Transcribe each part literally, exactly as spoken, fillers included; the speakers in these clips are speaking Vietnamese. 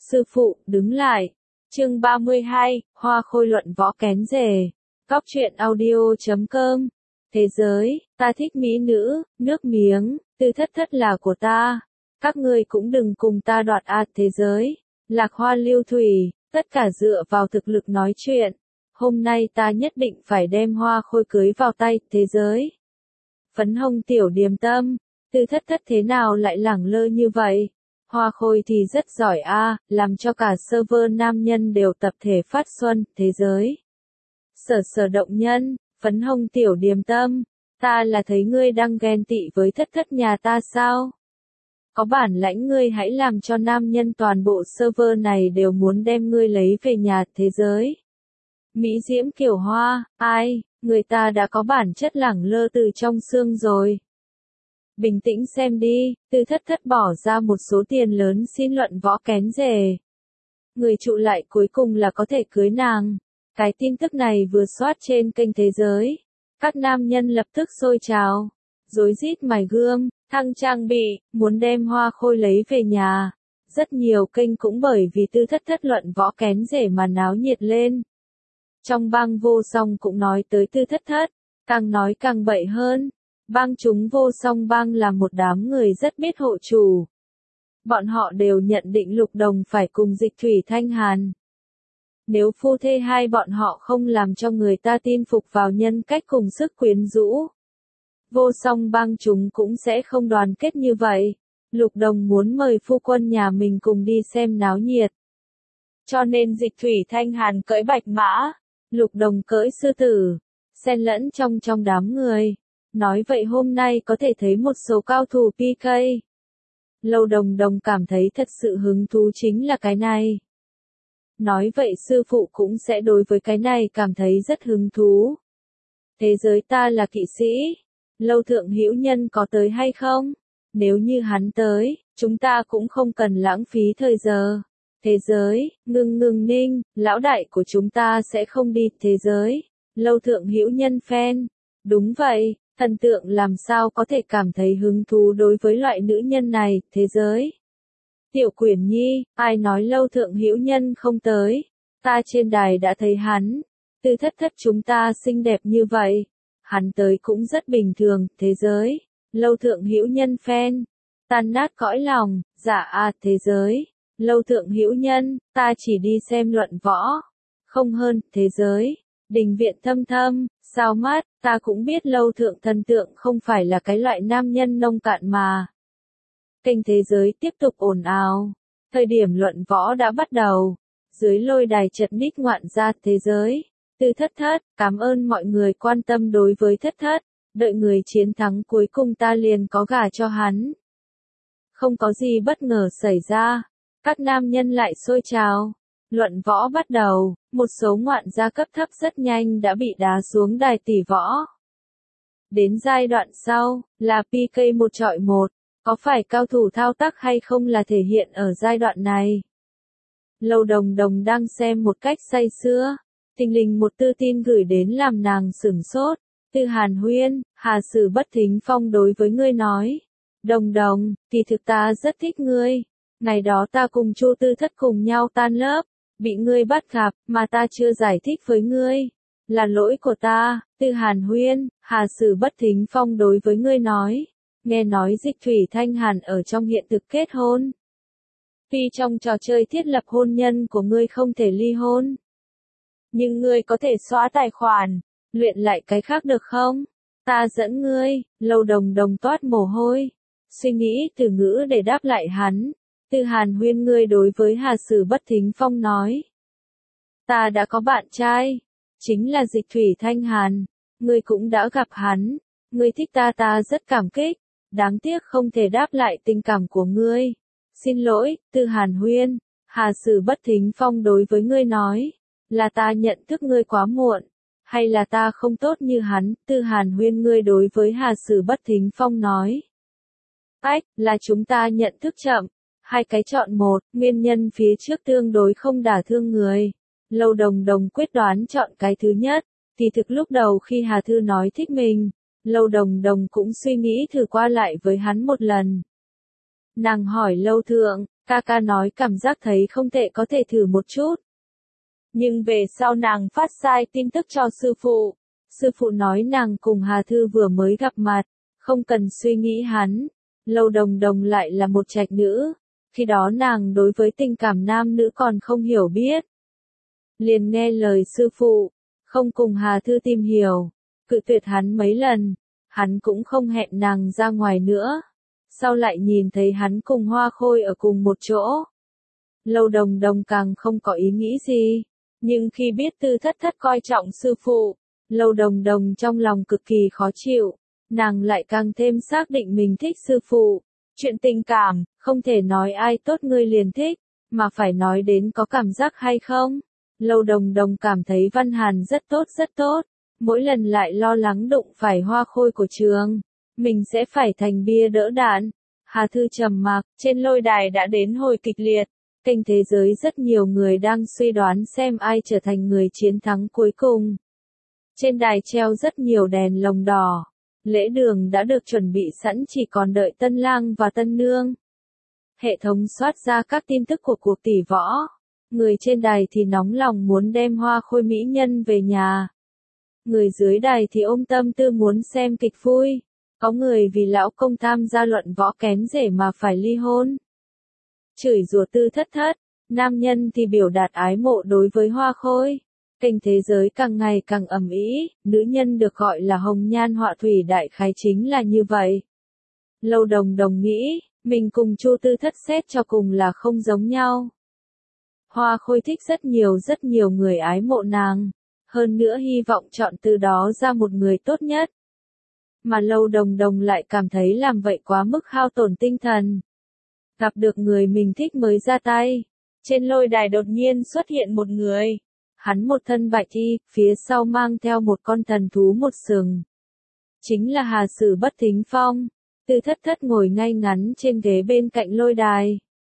sư phụ, đứng lại. Chương ba mươi hai, Hoa Khôi luận võ kén rể. Góc truyện audio chấm com. Thế giới, ta thích mỹ nữ, nước miếng, tư thất thất là của ta. Các ngươi cũng đừng cùng ta đoạt ạt thế giới. Lạc Hoa lưu thủy, tất cả dựa vào thực lực nói chuyện. Hôm nay ta nhất định phải đem Hoa Khôi cưới vào tay thế giới. Phấn hồng tiểu điềm tâm, tư thất thất thế nào lại lẳng lơ như vậy? Hoa Khôi thì rất giỏi a, làm cho cả server nam nhân đều tập thể phát xuân, thế giới. Sở sở động nhân, phấn hồng tiểu điềm tâm, ta là thấy ngươi đang ghen tị với thất thất nhà ta sao? Có bản lãnh ngươi hãy làm cho nam nhân toàn bộ server này đều muốn đem ngươi lấy về nhà thế giới. Mỹ diễm kiểu hoa, ai, người ta đã có bản chất lẳng lơ từ trong xương rồi. Bình tĩnh xem đi, tư thất thất bỏ ra một số tiền lớn xin luận võ kén rể. Người trụ lại cuối cùng là có thể cưới nàng. Cái tin tức này vừa soát trên kênh thế giới. Các nam nhân lập tức sôi trào. Rối rít mài gươm, thăng trang bị, muốn đem Hoa Khôi lấy về nhà. Rất nhiều kênh cũng bởi vì tư thất thất luận võ kén rể mà náo nhiệt lên. Trong bang vô song cũng nói tới tư thất thất, càng nói càng bậy hơn. Bang chúng vô song bang là một đám người rất biết hộ chủ. Bọn họ đều nhận định Lục Đồng phải cùng Dịch Thủy Thanh Hàn. Nếu phu thê hai bọn họ không làm cho người ta tin phục vào nhân cách cùng sức quyến rũ, vô song bang chúng cũng sẽ không đoàn kết như vậy. Lục Đồng muốn mời phu quân nhà mình cùng đi xem náo nhiệt. Cho nên Dịch Thủy Thanh Hàn cưỡi bạch mã, Lục Đồng cưỡi sư tử, xen lẫn trong trong đám người. Nói vậy hôm nay có thể thấy một số cao thủ pê ca. Lâu Đồng Đồng cảm thấy thật sự hứng thú chính là cái này. Nói vậy sư phụ cũng sẽ đối với cái này cảm thấy rất hứng thú. Thế giới ta là kỵ sĩ. Lâu Thượng Hữu Nhân có tới hay không? Nếu như hắn tới, chúng ta cũng không cần lãng phí thời giờ. Thế giới, ngưng ngưng ninh, lão đại của chúng ta sẽ không đi thế giới. Lâu Thượng Hữu Nhân fan. Đúng vậy. Thần tượng làm sao có thể cảm thấy hứng thú đối với loại nữ nhân này, thế giới. Tiểu Quyển Nhi, ai nói Lâu Thượng Hữu Nhân không tới, ta trên đài đã thấy hắn, tư thất thất chúng ta xinh đẹp như vậy, hắn tới cũng rất bình thường, thế giới. Lâu Thượng Hữu Nhân fan, tan nát cõi lòng, dạ à thế giới. Lâu Thượng Hữu Nhân, ta chỉ đi xem luận võ, không hơn, thế giới. Đình viện thâm thâm, sao mát, ta cũng biết Lâu Thượng thần tượng không phải là cái loại nam nhân nông cạn mà. Kênh thế giới tiếp tục ồn ào. Thời điểm luận võ đã bắt đầu. Dưới lôi đài chật ních ngoạn gia thế giới. Tư thất thất, cảm ơn mọi người quan tâm đối với thất thất. Đợi người chiến thắng cuối cùng ta liền có gả cho hắn. Không có gì bất ngờ xảy ra. Các nam nhân lại sôi trào. Luận võ bắt đầu, một số ngoạn gia cấp thấp rất nhanh đã bị đá xuống đài tỷ võ. Đến giai đoạn sau, là pê ca một chọi một, có phải cao thủ thao tác hay không là thể hiện ở giai đoạn này. Lâu Đồng Đồng đang xem một cách say sưa, thình lình một tư tin gửi đến làm nàng sửng sốt. Từ Hàn Huyên, Hà Sử Bất Thính Phong đối với ngươi nói. Đồng Đồng, kỳ thực ta rất thích ngươi. Ngày đó ta cùng Chu Tư Thất cùng nhau tan lớp. Bị ngươi bắt gặp, mà ta chưa giải thích với ngươi. Là lỗi của ta, Từ Hàn Huyên, Hà Sử Bất Thính Phong đối với ngươi nói. Nghe nói Dịch Thủy Thanh Hàn ở trong hiện thực kết hôn. Tuy trong trò chơi thiết lập hôn nhân của ngươi không thể ly hôn. Nhưng ngươi có thể xóa tài khoản, luyện lại cái khác được không? Ta dẫn ngươi, Lâu Đồng Đồng toát mồ hôi. Suy nghĩ từ ngữ để đáp lại hắn. Từ Hàn Huyên ngươi đối với Hà Sử Bất Thính Phong nói. Ta đã có bạn trai. Chính là Dịch Thủy Thanh Hàn. Ngươi cũng đã gặp hắn. Ngươi thích ta ta rất cảm kích. Đáng tiếc không thể đáp lại tình cảm của ngươi. Xin lỗi, Từ Hàn Huyên. Hà Sử Bất Thính Phong đối với ngươi nói. Là ta nhận thức ngươi quá muộn. Hay là ta không tốt như hắn. Từ Hàn Huyên ngươi đối với Hà Sử Bất Thính Phong nói. Ách, là chúng ta nhận thức chậm. Hai cái chọn một, nguyên nhân phía trước tương đối không đả thương người. Lâu Đồng Đồng quyết đoán chọn cái thứ nhất. Thì thực lúc đầu khi Hà Thư nói thích mình, Lâu Đồng Đồng cũng suy nghĩ thử qua lại với hắn một lần. Nàng hỏi Lâu Thượng, Ca ca nói cảm giác thấy không tệ có thể thử một chút. Nhưng về sau nàng phát sai tin tức cho sư phụ. Sư phụ nói nàng cùng Hà Thư vừa mới gặp mặt, không cần suy nghĩ hắn. Lâu Đồng Đồng lại là một trạch nữ. Khi đó nàng đối với tình cảm nam nữ còn không hiểu biết. Liền nghe lời sư phụ, không cùng Hà Thư tìm hiểu, cự tuyệt hắn mấy lần, hắn cũng không hẹn nàng ra ngoài nữa. Sau lại nhìn thấy hắn cùng Hoa Khôi ở cùng một chỗ. Lâu Đồng Đồng càng không có ý nghĩ gì, nhưng khi biết Tư Thất Thất coi trọng sư phụ, Lâu Đồng Đồng trong lòng cực kỳ khó chịu, nàng lại càng thêm xác định mình thích sư phụ. Chuyện tình cảm, không thể nói ai tốt ngươi liền thích, mà phải nói đến có cảm giác hay không. Lâu Đồng Đồng cảm thấy Văn Hàn rất tốt rất tốt, mỗi lần lại lo lắng đụng phải Hoa Khôi của trường, mình sẽ phải thành bia đỡ đạn. Hà Thư trầm mặc, trên lôi đài đã đến hồi kịch liệt, kênh thế giới rất nhiều người đang suy đoán xem ai trở thành người chiến thắng cuối cùng. Trên đài treo rất nhiều đèn lồng đỏ, lễ đường đã được chuẩn bị sẵn chỉ còn đợi tân lang và tân nương. Hệ thống soát ra các tin tức của cuộc tỷ võ. Người trên đài thì nóng lòng muốn đem Hoa Khôi mỹ nhân về nhà. Người dưới đài thì ôm tâm tư muốn xem kịch vui. Có người vì lão công tham gia luận võ kén rể mà phải ly hôn. Chửi rủa Tư Thất Thất, nam nhân thì biểu đạt ái mộ đối với Hoa Khôi. Kênh thế giới càng ngày càng ầm ĩ, nữ nhân được gọi là hồng nhan họa thủy đại khái chính là như vậy. Lâu Đồng Đồng nghĩ, mình cùng Chu Tư Thất xét cho cùng là không giống nhau. Hoa Khôi thích rất nhiều rất nhiều người ái mộ nàng, hơn nữa hy vọng chọn từ đó ra một người tốt nhất. Mà Lâu Đồng Đồng lại cảm thấy làm vậy quá mức hao tổn tinh thần. Gặp được người mình thích mới ra tay. Trên lôi đài đột nhiên xuất hiện một người. Hắn một thân bạch y, phía sau mang theo một con thần thú một sừng. Chính là Hà Sử Bất Thính Phong. Tư Thất Thất ngồi ngay ngắn trên ghế bên cạnh lôi đài.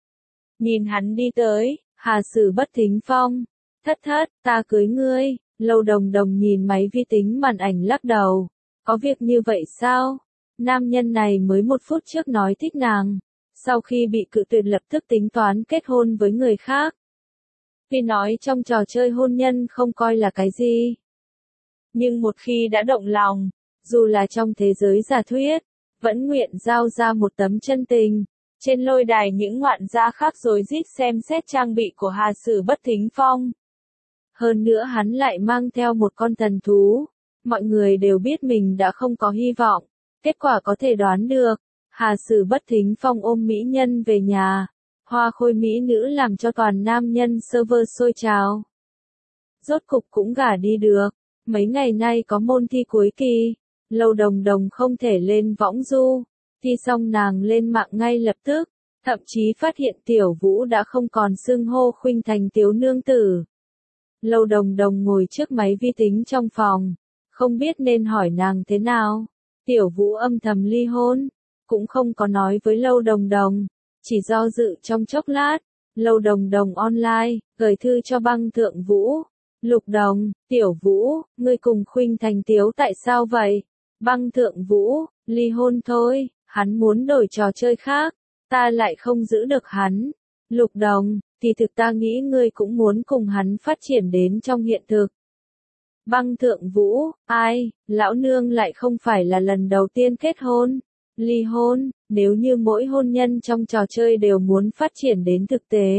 Nhìn hắn đi tới, Hà Sử Bất Thính Phong. Thất Thất, ta cưới ngươi. Lâu Đồng Đồng nhìn máy vi tính màn ảnh lắc đầu. Có việc như vậy sao? Nam nhân này mới một phút trước nói thích nàng. Sau khi bị cự tuyệt lập tức tính toán kết hôn với người khác. Vì nói trong trò chơi hôn nhân không coi là cái gì. Nhưng một khi đã động lòng, dù là trong thế giới giả thuyết, vẫn nguyện giao ra một tấm chân tình. Trên lôi đài những ngoạn gia khác rối rít xem xét trang bị của Hà Sử Bất Thính Phong. Hơn nữa hắn lại mang theo một con thần thú. Mọi người đều biết mình đã không có hy vọng. Kết quả có thể đoán được. Hà Sử Bất Thính Phong ôm mỹ nhân về nhà. Hoa Khôi mỹ nữ làm cho toàn nam nhân server sôi trào. Rốt cục cũng gả đi được. Mấy ngày nay có môn thi cuối kỳ. Lâu Đồng Đồng không thể lên võng du. Thi xong nàng lên mạng ngay lập tức. Thậm chí phát hiện Tiểu Vũ đã không còn xưng hô Khuynh Thành tiểu nương tử. Lâu Đồng Đồng ngồi trước máy vi tính trong phòng. Không biết nên hỏi nàng thế nào. Tiểu Vũ âm thầm ly hôn. Cũng không có nói với Lâu Đồng Đồng. Chỉ do dự trong chốc lát. Lâu Đồng Đồng online, gửi thư cho Băng Thượng Vũ. Lục Đồng, Tiểu Vũ, ngươi cùng Khuynh Thành Tiếu tại sao vậy? Băng Thượng Vũ, ly hôn thôi, hắn muốn đổi trò chơi khác. Ta lại không giữ được hắn. Lục Đồng, thì thực ta nghĩ ngươi cũng muốn cùng hắn phát triển đến trong hiện thực. Băng Thượng Vũ, ai, lão nương lại không phải là lần đầu tiên kết hôn. Ly hôn, nếu như mỗi hôn nhân trong trò chơi đều muốn phát triển đến thực tế.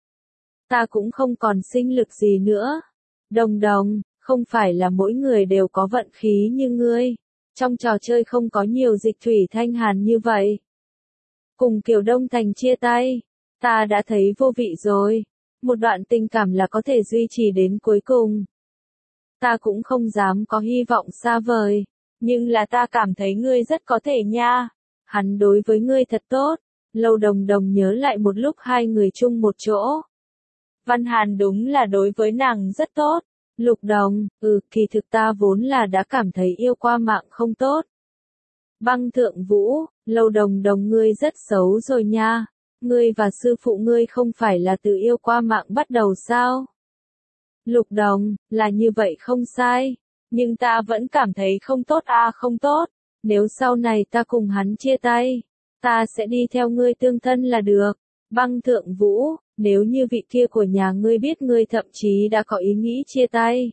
Ta cũng không còn sinh lực gì nữa. Đồng Đồng, không phải là mỗi người đều có vận khí như ngươi. Trong trò chơi không có nhiều dịch thủy thanh hàn như vậy. Cùng Kiều Đông Thành chia tay. Ta đã thấy vô vị rồi. Một đoạn tình cảm là có thể duy trì đến cuối cùng. Ta cũng không dám có hy vọng xa vời. Nhưng là ta cảm thấy ngươi rất có thể nha. Hắn đối với ngươi thật tốt. Lâu Đồng Đồng nhớ lại một lúc hai người chung một chỗ. Văn Hàn đúng là đối với nàng rất tốt. Lục Đồng, ừ, kỳ thực ta vốn là đã cảm thấy yêu qua mạng không tốt. Băng Thượng Vũ, Lâu Đồng Đồng ngươi rất xấu rồi nha. Ngươi và sư phụ ngươi không phải là từ yêu qua mạng bắt đầu sao? Lục Đồng, là như vậy không sai. Nhưng ta vẫn cảm thấy không tốt à không tốt. Nếu sau này ta cùng hắn chia tay, ta sẽ đi theo ngươi tương thân là được. Băng Thượng Vũ, nếu như vị kia của nhà ngươi biết ngươi thậm chí đã có ý nghĩ chia tay,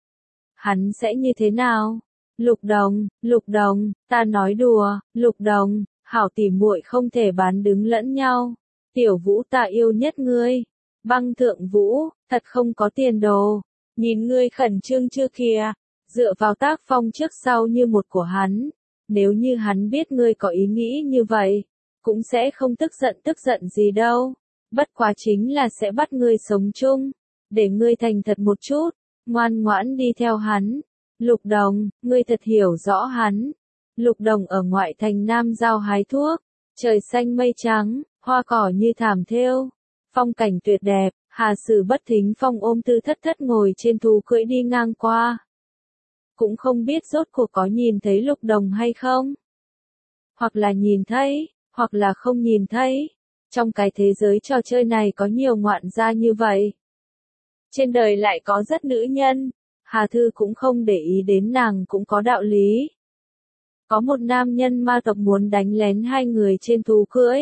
hắn sẽ như thế nào? Lục Đồng, Lục Đồng, ta nói đùa, Lục Đồng, hảo tỉ muội không thể bán đứng lẫn nhau. Tiểu Vũ ta yêu nhất ngươi. Băng Thượng Vũ, thật không có tiền đồ. Nhìn ngươi khẩn trương chưa kìa, dựa vào tác phong trước sau như một của hắn. Nếu như hắn biết ngươi có ý nghĩ như vậy, cũng sẽ không tức giận tức giận gì đâu. Bất quá chính là sẽ bắt ngươi sống chung, để ngươi thành thật một chút, ngoan ngoãn đi theo hắn. Lục Đồng, ngươi thật hiểu rõ hắn. Lục Đồng ở ngoại thành Nam Giao hái thuốc, trời xanh mây trắng, hoa cỏ như thảm thêu, phong cảnh tuyệt đẹp. Hà Sử Bất Thính Phong ôm Tư Thất Thất ngồi trên thú cưỡi đi ngang qua. Cũng không biết rốt cuộc có nhìn thấy Lục Đồng hay không? Hoặc là nhìn thấy, hoặc là không nhìn thấy. Trong cái thế giới trò chơi này có nhiều ngoạn gia như vậy. Trên đời lại có rất nữ nhân. Hà Thư cũng không để ý đến nàng cũng có đạo lý. Có một nam nhân ma tộc muốn đánh lén hai người trên thú cưỡi.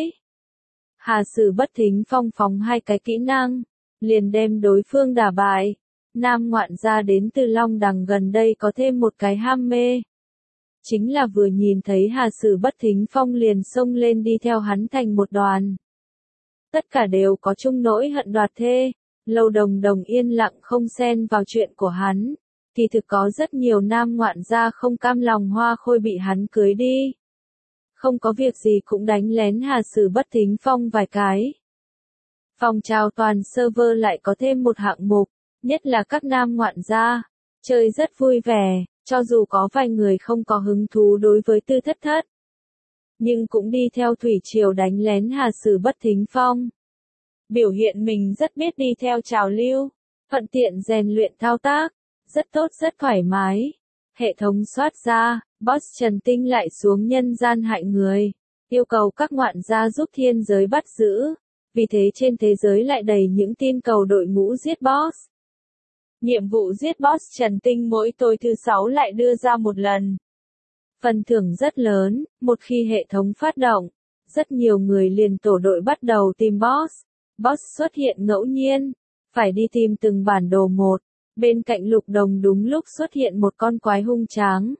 Hà Sử Bất Thính Phong phóng hai cái kỹ năng, liền đem đối phương đả bại. Nam ngoạn gia đến từ Long Đằng gần đây có thêm một cái ham mê. Chính là vừa nhìn thấy Hà Sử Bất Thính Phong liền xông lên đi theo hắn thành một đoàn. Tất cả đều có chung nỗi hận đoạt thê. Lâu Đồng Đồng yên lặng không xen vào chuyện của hắn. Kỳ thực có rất nhiều nam ngoạn gia không cam lòng Hoa Khôi bị hắn cưới đi. Không có việc gì cũng đánh lén Hà Sử Bất Thính Phong vài cái. Phòng trào toàn server lại có thêm một hạng mục, nhất là các nam ngoạn gia, chơi rất vui vẻ, cho dù có vài người không có hứng thú đối với Tư Thất Thất. Nhưng cũng đi theo thủy triều đánh lén Hà Sử Bất Thính Phong. Biểu hiện mình rất biết đi theo trào lưu, thuận tiện rèn luyện thao tác, rất tốt rất thoải mái. Hệ thống soát ra, boss Trần Tinh lại xuống nhân gian hại người, yêu cầu các ngoạn gia giúp thiên giới bắt giữ. Vì thế trên thế giới lại đầy những tin cầu đội ngũ giết boss. Nhiệm vụ giết boss Trần Tinh mỗi tối thứ sáu lại đưa ra một lần. Phần thưởng rất lớn, một khi hệ thống phát động, rất nhiều người liền tổ đội bắt đầu tìm boss. Boss xuất hiện ngẫu nhiên, phải đi tìm từng bản đồ một. Bên cạnh Lục Đồng đúng lúc xuất hiện một con quái hung tráng.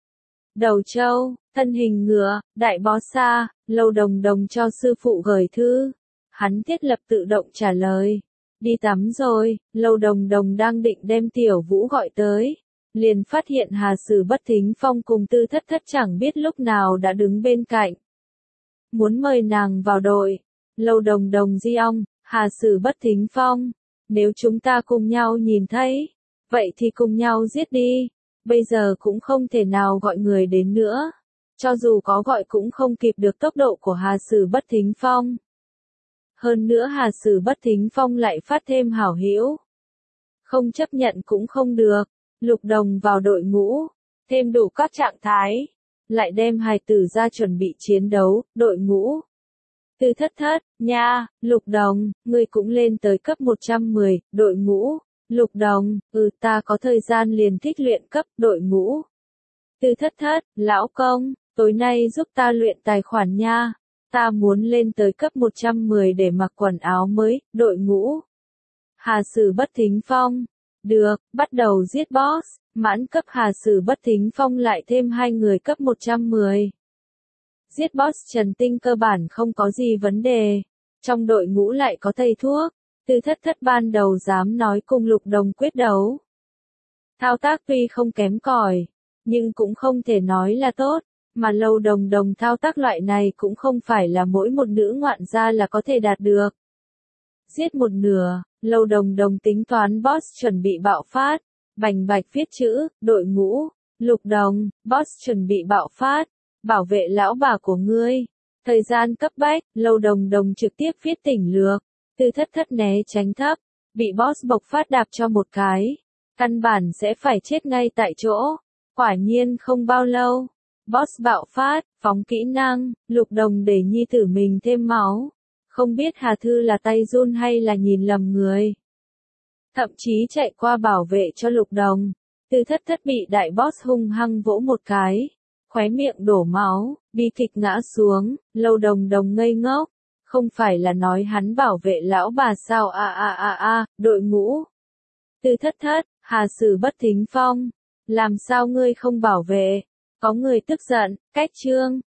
Đầu trâu, thân hình ngựa, đại bó xa, Lâu Đồng Đồng cho sư phụ gửi thư. Hắn thiết lập tự động trả lời. Đi tắm rồi, Lâu Đồng Đồng đang định đem Tiểu Vũ gọi tới. Liền phát hiện Hà Sử Bất Thính Phong cùng Tư Thất Thất chẳng biết lúc nào đã đứng bên cạnh. Muốn mời nàng vào đội. Lâu Đồng Đồng di ong, Hà Sử Bất Thính Phong. Nếu chúng ta cùng nhau nhìn thấy, vậy thì cùng nhau giết đi. Bây giờ cũng không thể nào gọi người đến nữa. Cho dù có gọi cũng không kịp được tốc độ của Hà Sử Bất Thính Phong. Hơn nữa Hà Sử Bất Thính Phong lại phát thêm hảo hữu. Không chấp nhận cũng không được. Lục Đồng vào đội ngũ, thêm đủ các trạng thái, lại đem hài tử ra chuẩn bị chiến đấu, đội ngũ. Tư Thất Thất, nha, Lục Đồng, ngươi cũng lên tới cấp một trăm mười, đội ngũ. Lục Đồng, ừ ta có thời gian liền thích luyện cấp, đội ngũ. Tư Thất Thất, lão công, tối nay giúp ta luyện tài khoản nha. Ta muốn lên tới cấp một trăm mười để mặc quần áo mới, đội ngũ. Hà Sử Bất Thính Phong. Được, bắt đầu giết boss. Mãn cấp Hà Sử Bất Thính Phong lại thêm hai người cấp một trăm mười. Giết boss Trần Tinh cơ bản không có gì vấn đề. Trong đội ngũ lại có thầy thuốc. Tư Thất Thất ban đầu dám nói cùng Lục Đồng quyết đấu. Thao tác tuy không kém cỏi, nhưng cũng không thể nói là tốt. Mà Lâu Đồng Đồng thao tác loại này cũng không phải là mỗi một nữ ngoạn gia là có thể đạt được. Giết một nửa, Lâu Đồng Đồng tính toán boss chuẩn bị bạo phát. Bành bạch viết chữ, đội ngũ. Lục Đồng, boss chuẩn bị bạo phát. Bảo vệ lão bà của ngươi. Thời gian cấp bách, Lâu Đồng Đồng trực tiếp viết tỉnh lược. Tư Thất Thất né tránh thấp, bị boss bộc phát đạp cho một cái. Căn bản sẽ phải chết ngay tại chỗ. Quả nhiên không bao lâu. Boss bạo phát, phóng kỹ năng, Lục Đồng để nhi tử mình thêm máu. Không biết Hà Thư là tay run hay là nhìn lầm người. Thậm chí chạy qua bảo vệ cho Lục Đồng. Tư Thất Thất bị đại boss hung hăng vỗ một cái. Khóe miệng đổ máu, bi kịch ngã xuống, Lâu Đồng Đồng ngây ngốc. Không phải là nói hắn bảo vệ lão bà sao a a a a, đội ngũ. Từ thất thất, hà sử bất thính phong. Làm sao ngươi không bảo vệ? Có người tức giận, cách chương.